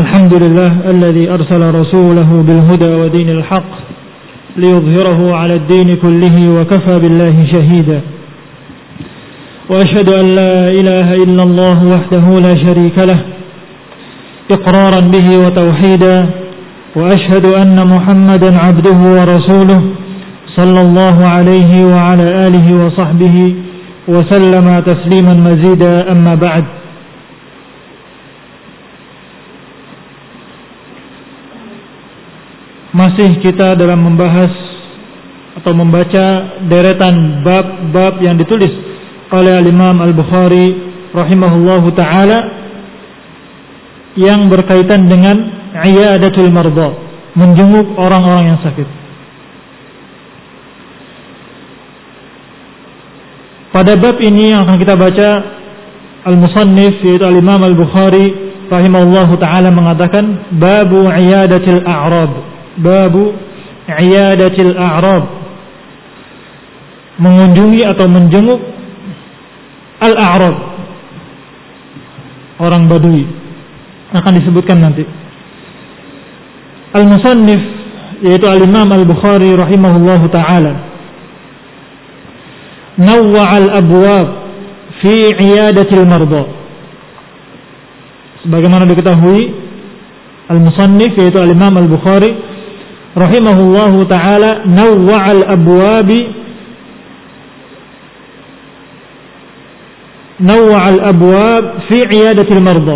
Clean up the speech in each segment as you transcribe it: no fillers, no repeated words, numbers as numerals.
الحمد لله الذي أرسل رسوله بالهدى ودين الحق ليظهره على الدين كله وكفى بالله شهيدا وأشهد أن لا إله إلا الله وحده لا شريك له إقرارا به وتوحيدا وأشهد أن محمدا عبده ورسوله صلى الله عليه وعلى آله وصحبه وسلم تسليما مزيدا أما بعد. Masih kita dalam membahas atau membaca deretan bab-bab yang ditulis oleh Imam Al-Bukhari rahimahullahu ta'ala yang berkaitan dengan iyadatul marda, menjenguk orang-orang yang sakit. Pada bab ini yang akan kita baca, Al-Musannif yaitu Al-Imam Al-Bukhari rahimahullahu ta'ala mengatakan babu iyadatil a'rab. Babu iyadatil a'rab, mengunjungi atau menjenguk al-a'rab, orang Badui, akan disebutkan nanti. Al-Musannif yaitu Al-Imam Al-Bukhari rahimahullahu ta'ala nawwa'al abwab fi iyadatil marda. Sebagaimana diketahui, Al-Musannif yaitu Al-Imam Al-Bukhari rahimahullahu ta'ala nawwa'al abwab fi iyadatil marda,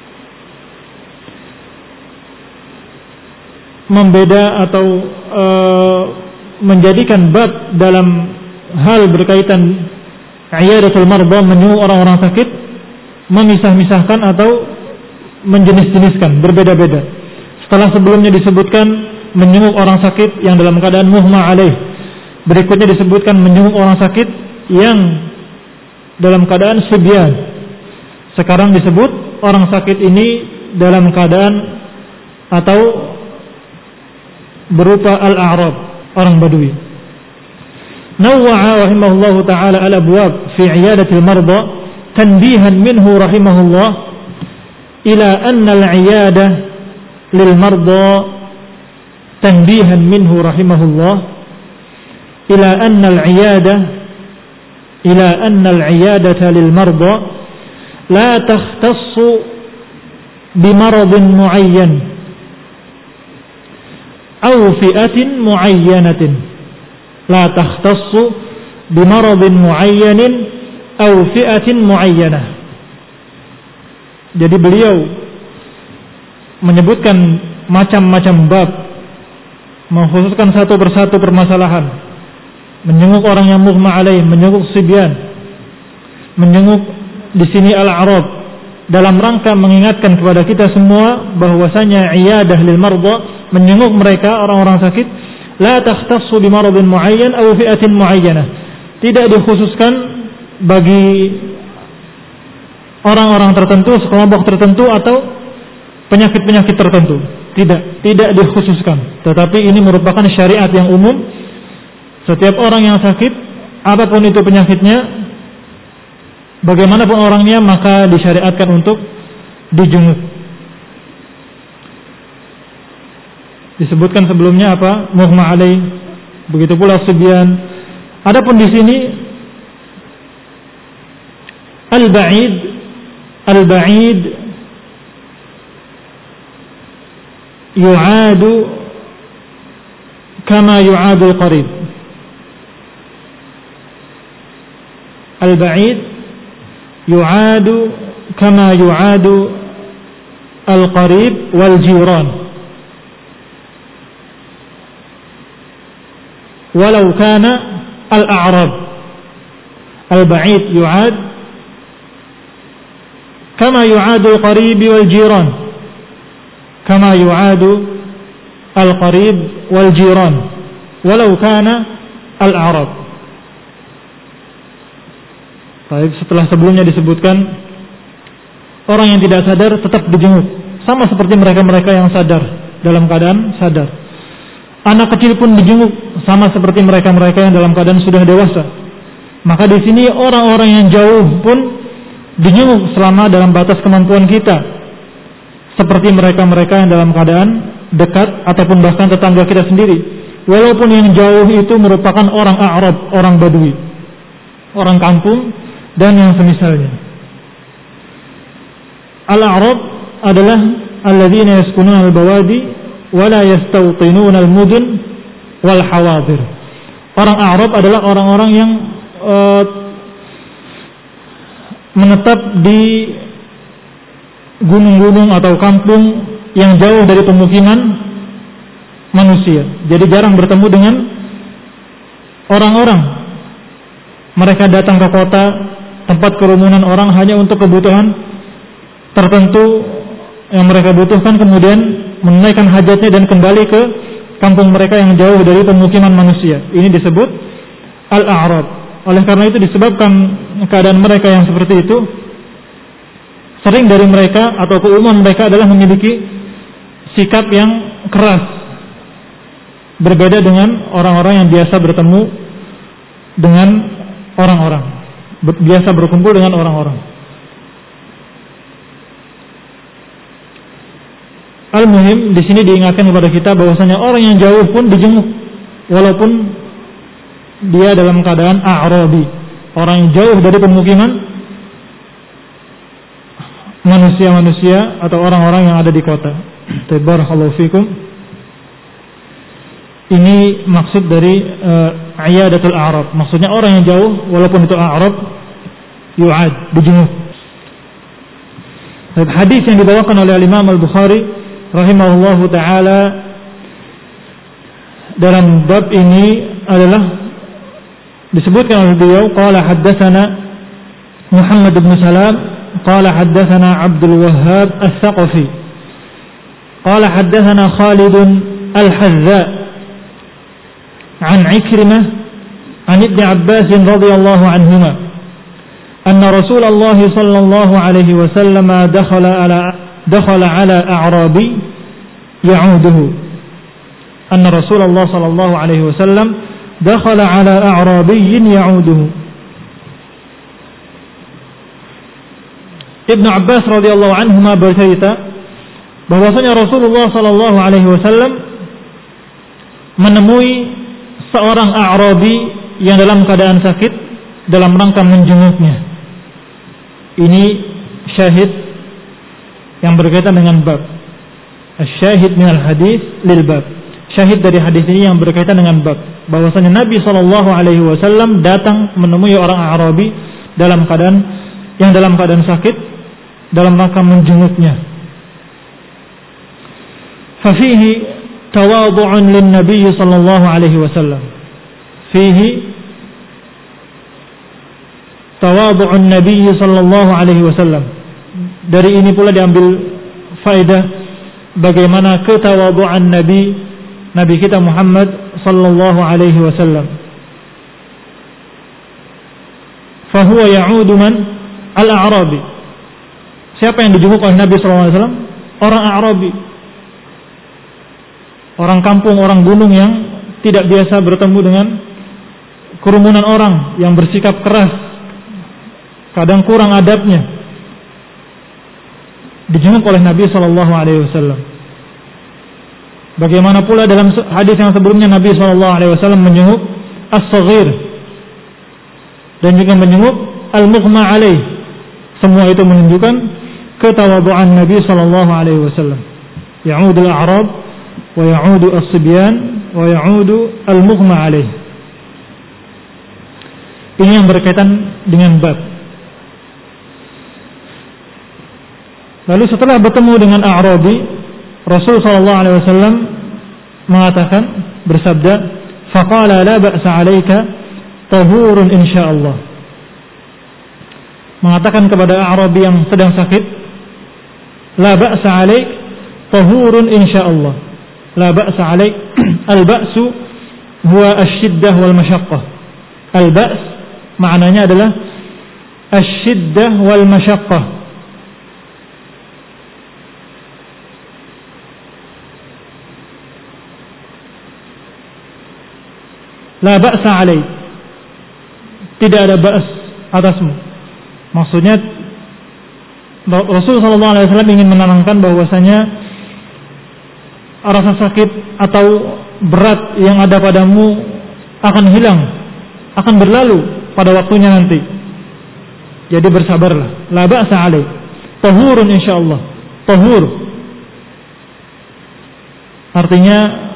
membeda atau menjadikan bab dalam hal berkaitan iyadatul marda, menjenguk orang-orang sakit, memisah-misahkan atau menjenis-jeniskan, berbeda-beda. Setelah sebelumnya disebutkan menjenguk orang sakit yang dalam keadaan mughma alaih, berikutnya disebutkan menjenguk orang sakit yang dalam keadaan sibyan. Sekarang disebut orang sakit ini dalam keadaan atau berupa al-a'rab, orang Badui. Nawwa'a rahimahullahu ta'ala al-abwab fi iyadatil marda tanbihan minhu rahimahullah ila anna al-iyadah lil marda تنبيها منه رحمه الله إلى أن العيادة للمرضى لا تختص بمرض معين أو فئة معينة لا تختص بمرض معين أو فئة معينة. Jadi beliau menyebutkan macam-macam bab, mengkhususkan satu persatu permasalahan, menjenguk orang yang mughma alaih, menjenguk sibyan, menjenguk di sini al-a'rab, dalam rangka mengingatkan kepada kita semua bahwasanya iyadah lil marda, menjenguk mereka orang-orang sakit, la takhtassu bi maradin muayyan aw fi'atin muayyanah, tidak dikhususkan bagi orang-orang tertentu, sekelompok tertentu atau penyakit-penyakit tertentu. Tidak dikhususkan, tetapi ini merupakan syariat yang umum. Setiap orang yang sakit, apapun itu penyakitnya, bagaimanapun orangnya, maka disyariatkan untuk dijenguk. Disebutkan sebelumnya apa? Mughma alaih, begitu pula sibyan. Adapun di sini al-ba'id yu'adu kama yu'adu al-qarib. Al-ba'id yu'adu kama yu'adu al-qarib wal jiran walau kana al-a'rab. Al-ba'id yu'ad kama yu'adu al-qarib wal jiran, kama yu'adu al-qarib wal jiran walau kana al-a'rab. Baik, setelah sebelumnya disebutkan orang yang tidak sadar tetap dijenguk, sama seperti mereka-mereka yang sadar, dalam keadaan sadar. Anak kecil pun dijenguk, sama seperti mereka-mereka yang dalam keadaan sudah dewasa. Maka di sini orang-orang yang jauh pun dijenguk selama dalam batas kemampuan kita. seperti mereka-mereka yang dalam keadaan dekat ataupun bahkan tetangga kita sendiri, walaupun yang jauh itu merupakan orang Arab, orang Badui, orang kampung dan yang semisalnya. Al-A'rab adalah alladzina yaskununa al-bawadi wa la yastawtinuna al-mudun wal hawadir. Orang Arab adalah orang-orang yang menetap di gunung-gunung atau kampung yang jauh dari pemukiman manusia. Jadi jarang bertemu dengan orang-orang. Mereka datang ke kota, tempat kerumunan orang hanya untuk kebutuhan tertentu yang mereka butuhkan, kemudian menunaikan hajatnya dan kembali ke kampung mereka yang jauh dari pemukiman manusia. Ini disebut Al-A'rab. Oleh karena itu disebabkan keadaan mereka yang seperti itu, sering dari mereka atau keumuman mereka adalah memiliki sikap yang keras, berbeda dengan orang-orang yang biasa bertemu dengan orang-orang, biasa berkumpul dengan orang-orang. Al-muhim di sini diingatkan kepada kita bahwasanya orang yang jauh pun dijenguk, walaupun dia dalam keadaan a'rabi, orang yang jauh dari pemukiman manusia-manusia atau orang-orang yang ada di kota. Barakallahu fikum. Ini maksud dari iyadatul a'rab. Maksudnya orang yang jauh walaupun itu a'rab yu'ad, dijenguk. Hadis yang dibawakan oleh Imam Al-Bukhari rahimahullahu taala dalam bab ini adalah disebutkan oleh beliau, qala haddatsana Muhammad bin Salam qala haddatsana Abdul Wahhab As-Saqafi qala haddatsana Khalid Al-Hazza an Ikrimah an Ibn Abbas radhiyallahu anhuma anna Rasulullah sallallahu alaihi wasallam dakhala ala a'rabi ya'uduhu anna Rasulullah sallallahu alaihi wasallam dakhala ala a'rabiyyin ya'uduhu. Ibnu Abbas radhiyallahu anhuma bercerita bahwasanya Rasulullah sallallahu alaihi wasallam menemui seorang A'rabi yang dalam keadaan sakit dalam rangka menjenguknya. Ini syahid yang berkaitan dengan bab. Asy-syahid minal hadis lil bab. Syahid dari hadis ini yang berkaitan dengan bab, bahwasanya Nabi SAW datang menemui orang Arabi dalam keadaan sakit dalam rangka menjenguknya. Fafihi tawadhu'un lin Nabi sallallahu alaihi wasallam. Fihi tawadhu'un Nabi sallallahu alaihi wasallam. Dari ini pula diambil faedah bagaimana ketawadhu'an Nabi kita Muhammad sallallahu alaihi wasallam. Fahuwa ya'udu man al-a'rabi. Siapa yang dijenguk oleh Nabi sallallahu alaihi wasallam? Orang A'rabi. Orang kampung, orang gunung yang tidak biasa bertemu dengan kerumunan orang yang bersikap keras, kadang kurang adabnya. Dijenguk oleh Nabi sallallahu alaihi wasallam. Bagaimana pula dalam hadis yang sebelumnya Nabi SAW menjenguk as-saghir dan juga menjenguk al-mughma alaih. Semua itu menunjukkan ketawadhu'an Nabi SAW. Ya'udu al-a'rab wa ya'udu as-sibyan wa ya'udu al-mughma alaih. Ini yang berkaitan dengan bab. Lalu setelah bertemu dengan A'rabi, Rasul SAW mengatakan, bersabda, faqala la ba'sa 'alaika tahurun insyaallah. Mengatakan kepada A'rabi yang sedang sakit, la ba'sa 'alaik tahurun insyaallah. La ba'sa 'alaik. Al-ba'su huwa asy-syiddah wal masyaqqah. Al-ba's maknanya adalah asy-syiddah wal masyaqqah. La ba'sa 'alaik. Tidak ada ba's atasmu. Maksudnya Rasulullah SAW ingin menanamkan bahwasanya rasa sakit atau berat yang ada padamu akan hilang, akan berlalu pada waktunya nanti. Jadi bersabarlah. La ba'sa alaik. Tahurun insyaallah. Tahur. Artinya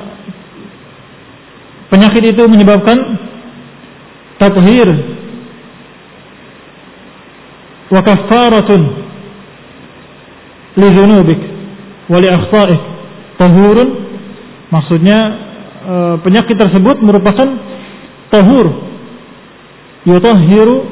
penyakit itu menyebabkan tathhir wa kaffaratun li dzunubik wa li akhta'ik. Tahurun maksudnya penyakit tersebut merupakan tahur, yutahhiru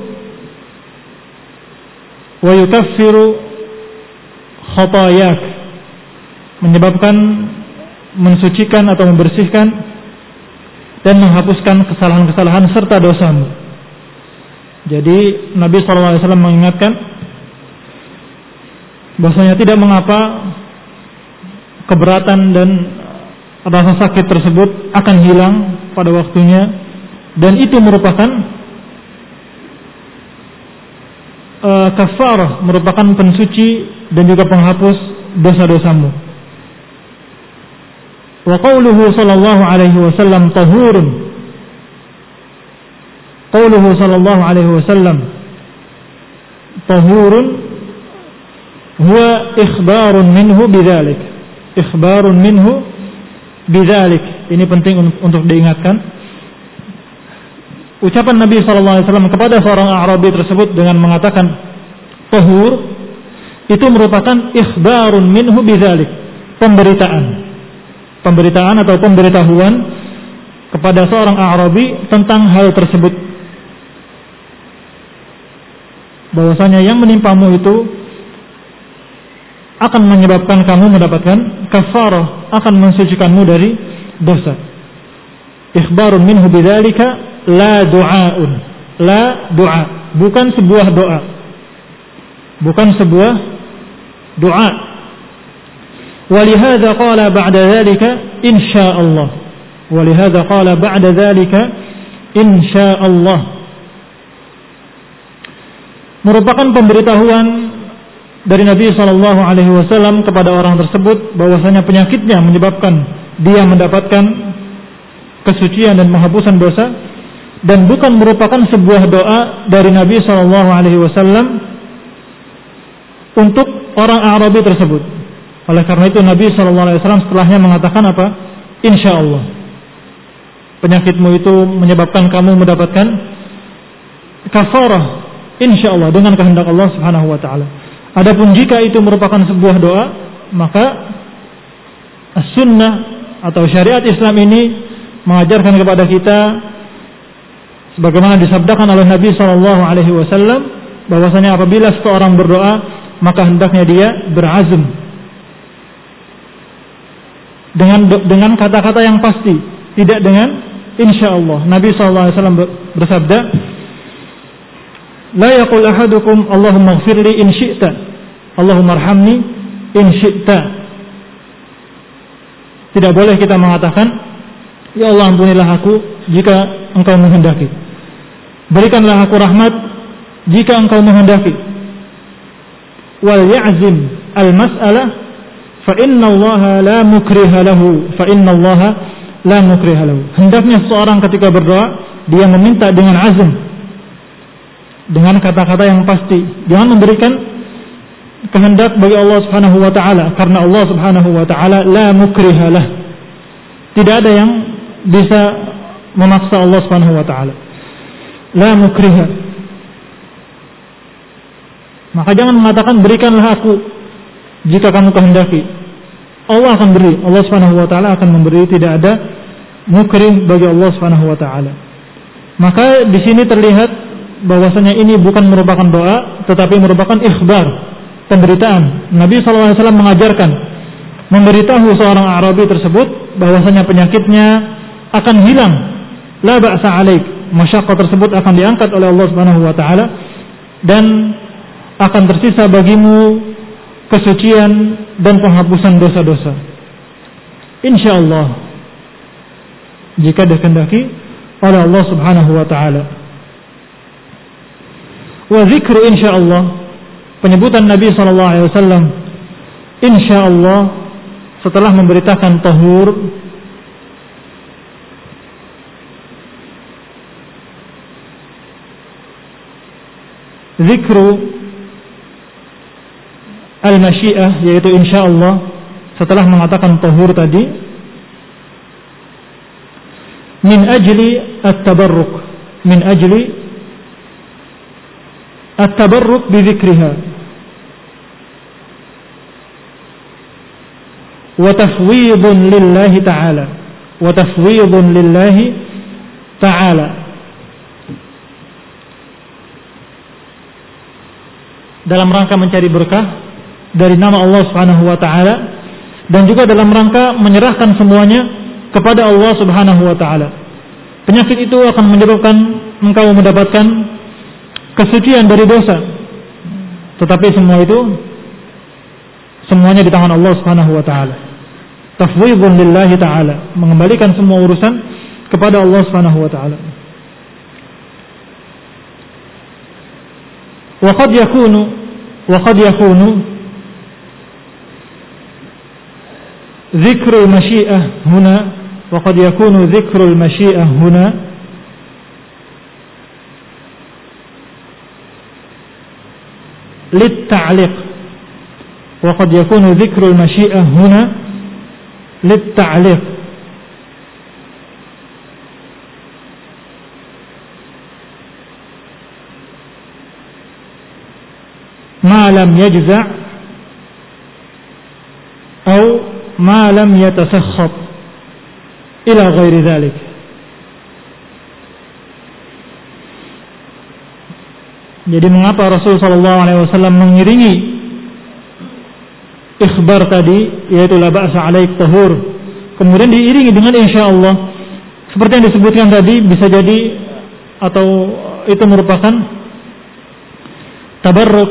wa yukaffiru khatayak, menyebabkan mensucikan atau membersihkan dan menghapuskan kesalahan-kesalahan serta dosamu. Jadi Nabi SAW mengingatkan bahwasanya tidak mengapa keberatan dan rasa sakit tersebut akan hilang pada waktunya, dan itu merupakan kafarah, merupakan pensuci dan juga penghapus dosa-dosamu. Wa qauluhu sallallahu alaihi wasallam tahurun. Qauluhu sallallahu alaihi wasallam tahurun huwa ikhbarun minhu bidzalik. Ikhbarun minhu bidzalik. Ini penting untuk diingatkan. Ucapan Nabi SAW kepada seorang A'rabi tersebut dengan mengatakan tahur, itu merupakan ikhbarun minhu bidzalik, pemberitaan atau pemberitahuan kepada seorang A'rabi tentang hal tersebut, bahwasanya yang menimpamu itu akan menyebabkan kamu mendapatkan kafarah, akan mensucikanmu dari dosa. Ikhbarun minhu bidzalika la du'aun, la du'a, bukan sebuah doa, bukan sebuah doa. Walihada qala ba'da dzalika insyaallah, walihada qala ba'da dzalika insyaallah, merupakan pemberitahuan dari Nabi SAW kepada orang tersebut bahwasanya penyakitnya menyebabkan dia mendapatkan kesucian dan penghapusan dosa, dan bukan merupakan sebuah doa dari Nabi SAW untuk orang Arabi tersebut. Oleh karena itu Nabi SAW setelahnya mengatakan apa? Insyaallah, penyakitmu itu menyebabkan kamu mendapatkan kafarah, insyaallah, dengan kehendak Allah Subhanahu wa taala. Adapun jika itu merupakan sebuah doa, maka as-sunnah atau syariat Islam ini mengajarkan kepada kita, sebagaimana disabdakan oleh Nabi SAW, bahwasanya apabila seseorang berdoa, maka hendaknya dia berazam dengan kata-kata yang pasti, tidak dengan insyaallah. Nabi SAW bersabda, la yaqul ahadukum Allahumma ighfirli in syi'ta, Allahumma arhamni in syi'ta. Tidak boleh kita mengatakan, ya Allah ampunilah aku jika engkau menghendaki, berikanlah aku rahmat jika engkau menghendaki. Wal ya'zim al-mas'alah fa inna Allah la mukriha lahu, fa inna Allah la mukriha lahu. Hendaknya seorang ketika berdoa dia meminta dengan azam, dengan kata-kata yang pasti, jangan memberikan kehendak bagi Allah Subhanahu wa taala, karena Allah Subhanahu wa taala la mukriha lah. Tidak ada yang bisa memaksa Allah Subhanahu wa taala. La mukriha. Maka jangan mengatakan berikanlah aku jika kamu kehendaki. Allah akan beri, Allah Subhanahu wa taala akan memberi, tidak ada mukrih bagi Allah Subhanahu wa taala. Maka di sini terlihat bahwasanya ini bukan merupakan doa, tetapi merupakan ikhbar, pemberitaan. Nabi SAW mengajarkan, memberitahu seorang Arabi tersebut bahwasanya penyakitnya akan hilang, la ba'sa alaik, masyaqqah tersebut akan diangkat oleh Allah Subhanahu wa taala, dan akan tersisa bagimu kesucian dan penghapusan dosa-dosa, insyaallah, jika dikehendaki oleh Allah Subhanahu wa taala. Wa zikru insyaallah penyebutan Nabi SAW insyaallah setelah memberitakan tahur, zikru al-masyiah, yaitu insyaallah setelah mengatakan tahur tadi, min ajli at-tabarruk, min ajli at-tabarruk bi dzikriha wa tafwidun lillahi ta'ala, wa tafwidun lillahi ta'ala, dalam rangka mencari berkah dari nama Allah Subhanahu wa taala, dan juga dalam rangka menyerahkan semuanya kepada Allah Subhanahu wa taala. Penyakit itu akan menyebabkan engkau mendapatkan kesucian dari dosa. Tetapi semua itu semuanya di tangan Allah Subhanahu wa taala. Tafwidun lillahi ta'ala, mengembalikan semua urusan kepada Allah Subhanahu wa taala. Wa qad yakunu dzikrul masyiah huna, wa qad yakunu dzikrul masyiah huna lit-ta'liq, wa qad yakunu dzikrul masyiah huna lit-ta'liq, ma lam yajza' atau ma lam yatasakhab ila ghairi dhalik. Jadi mengapa Rasul sallallahu alaihi wasallam mengiringi ikhbar tadi, yaitu la ba'sa 'alaik tahur, kemudian diiringi dengan insyaallah, seperti yang disebutkan tadi, bisa jadi atau itu merupakan tabarruk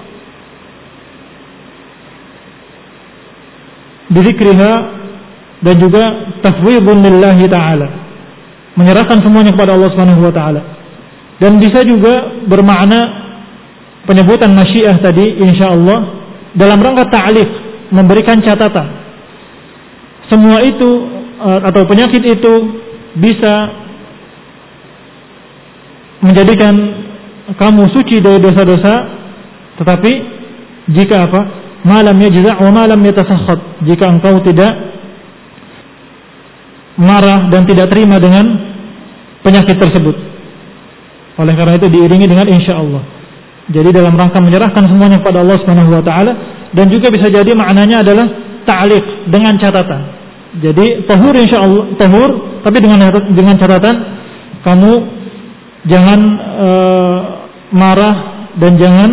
bizikriha, dan juga tafwidun lillahi ta'ala, menyerahkan semuanya kepada Allah Subhanahu wa taala. Dan bisa juga bermakna penyebutan masyiah tadi insyaallah dalam rangka ta'liq, memberikan catatan. Semua itu atau penyakit itu bisa menjadikan kamu suci dari dosa-dosa, tetapi jika apa? Malam yajza' wa malam yatasakhad, jika engkau tidak marah dan tidak terima dengan penyakit tersebut. Oleh karena itu diiringi dengan insyaallah. Jadi dalam rangka menyerahkan semuanya kepada Allah Subhanahu wa taala, dan juga bisa jadi maknanya adalah ta'liq dengan catatan. Jadi tahur insyaallah, tahur, tapi dengan catatan kamu jangan marah dan jangan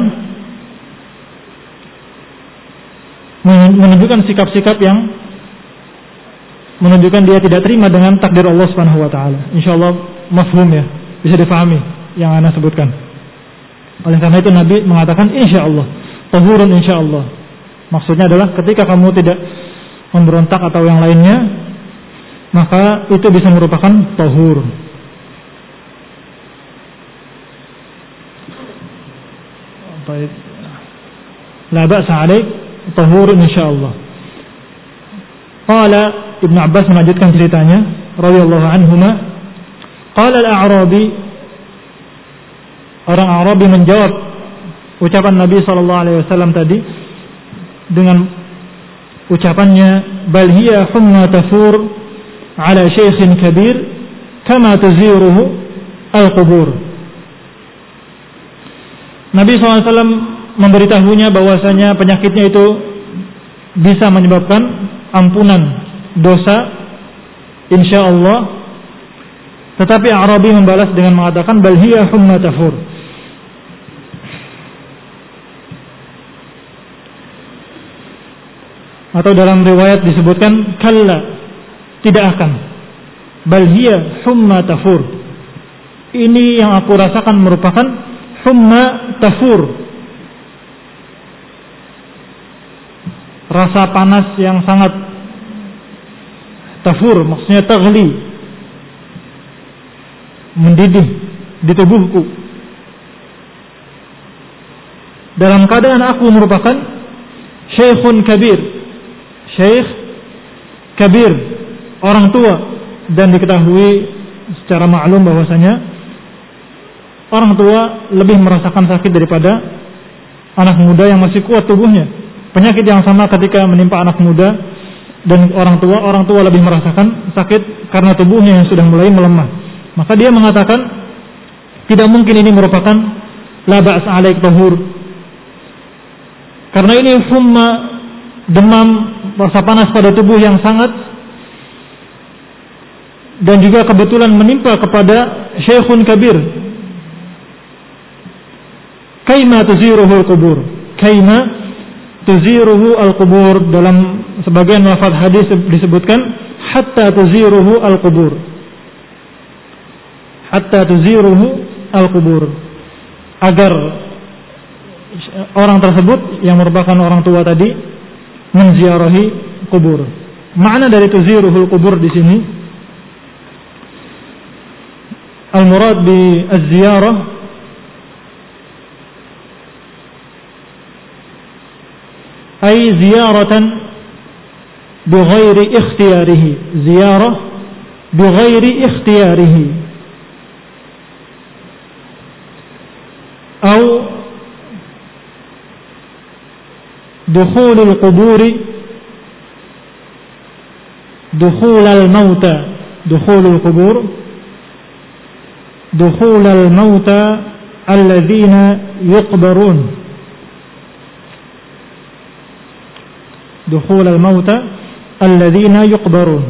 menunjukkan sikap-sikap yang menunjukkan dia tidak terima dengan takdir Allah Subhanahu wa taala. Insyaallah mafhum ya, bisa difahami yang ana sebutkan. Oleh karena itu Nabi mengatakan insyaallah, tahurun insyaallah. Maksudnya adalah ketika kamu tidak memberontak atau yang lainnya, maka itu bisa merupakan tahur. Baik. La ba'sa 'alaik tahur insyaallah. Qala Ibnu Abbas melanjutkan ceritanya radhiyallahu anhuma, qala al-a'rabi, orang Arabi menjawab ucapan Nabi sallallahu alaihi wasallam tadi dengan ucapannya, bal hiya humma tafur ala syaikhin kabir kama tuziruhu al-qubur. Nabi sallallahu alaihi wasallam memberitahunya bahwasanya penyakitnya itu bisa menyebabkan ampunan dosa insyaallah, tetapi Arabi membalas dengan mengatakan bal hiya humma tafur. Atau dalam riwayat disebutkan kalla, tidak akan, bal hiya humma tafur. Ini yang aku rasakan merupakan humma tafur, rasa panas yang sangat tafur, maksudnya taghli, mendidih di tubuhku. dalam keadaan aku merupakan syekhun kabir, syekh kabir, orang tua, dan diketahui secara maklum bahwasanya orang tua lebih merasakan sakit daripada anak muda yang masih kuat tubuhnya. Penyakit yang sama ketika menimpa anak muda dan orang tua lebih merasakan sakit karena tubuhnya yang sudah mulai melemah. Maka dia mengatakan tidak mungkin ini merupakan la ba's alaik tahur, karena ini humma, demam, rasa panas pada tubuh yang sangat, dan juga kebetulan menimpa kepada syekhun kabir. Kaima tuziruhu al-qubur, kaima tuziruhu al-qubur, dalam sebagian lafaz hadis disebutkan hatta tuziruhu al-qubur, hatta tuziruhu al-qubur, agar orang tersebut yang merupakan orang tua tadi menziarahi kubur. Makna dari tuziruhu al-qubur di sini, al-murad bi az-ziyarah ay ziyaratan bighairi ikhtiyarihi, ziyarah bighairi ikhtiyarihi, atau dukhulul quburi, dukhulal mauta, dukhulul qubur, dukhulal mauta alladzina yuqbarun, dukhulal mauta alladzina yuqbarun.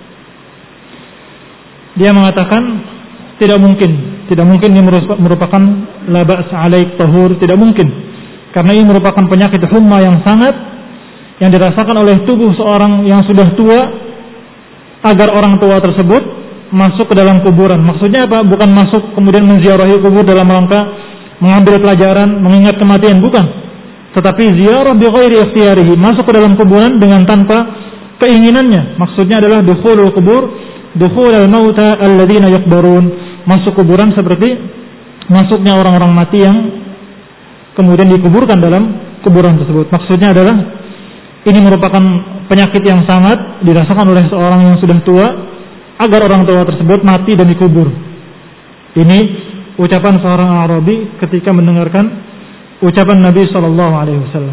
Dia mengatakan tidak mungkin ini merupakan la ba's alaik tahur, tidak mungkin, karena ini merupakan penyakit humma yang sangat yang dirasakan oleh tubuh seorang yang sudah tua, agar orang tua tersebut masuk ke dalam kuburan. Maksudnya apa? Bukan masuk kemudian menziarahi kubur dalam rangka mengambil pelajaran, mengingat kematian, bukan. Tetapi ziarah bi ghairi ikhtiyarihi, masuk ke dalam kuburan dengan tanpa keinginannya. Maksudnya adalah dukhulul kubur, dukhulal mauta alladzina yuqbarun, masuk kuburan seperti masuknya orang-orang mati yang kemudian dikuburkan dalam kuburan tersebut. Maksudnya adalah ini merupakan penyakit yang sangat dirasakan oleh seorang yang sudah tua, agar orang tua tersebut mati dan dikubur. Ini ucapan seorang Arabi ketika mendengarkan ucapan Nabi SAW.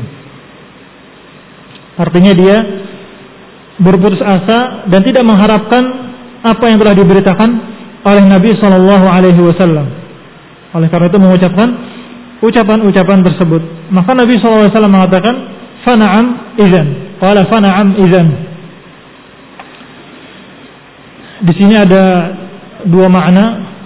Artinya dia berputus asa dan tidak mengharapkan apa yang telah diberitakan oleh Nabi SAW. Oleh karena itu mengucapkan ucapan-ucapan tersebut. Maka Nabi SAW mengatakan, "Fana'am idzan." Qala fana'am idzan. Di sini ada dua makna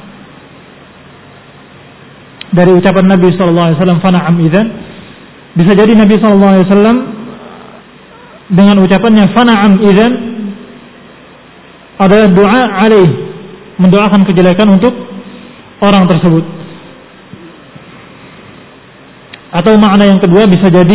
dari ucapan Nabi SAW, fana'am idzan. Bisa jadi Nabi SAW dengan ucapannya fana'am idzan adalah doa alaih, mendoakan kejelekan untuk orang tersebut. Atau makna yang kedua bisa jadi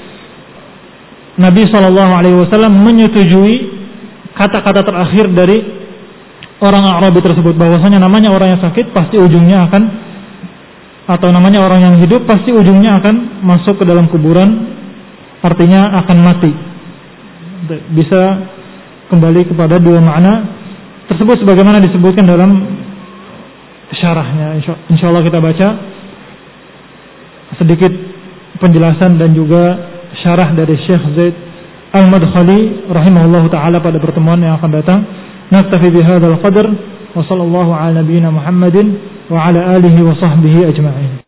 Nabi SAW menyetujui kata-kata terakhir dari orang Arabi tersebut, bahwasanya namanya orang yang sakit pasti ujungnya akan, atau namanya orang yang hidup pasti ujungnya akan masuk ke dalam kuburan, artinya akan mati. Bisa kembali kepada dua makna tersebut sebagaimana disebutkan dalam syarahnya. Insyaallah kita baca sedikit penjelasan dan juga syarah dari Syekh Zaid Al-Madkhali rahimahullahu taala pada pertemuan yang akan datang. Naktafi bihadzal qadar wa sallallahu ala nabiyyina Muhammadin wa ala alihi wa sahbihi ajma'in.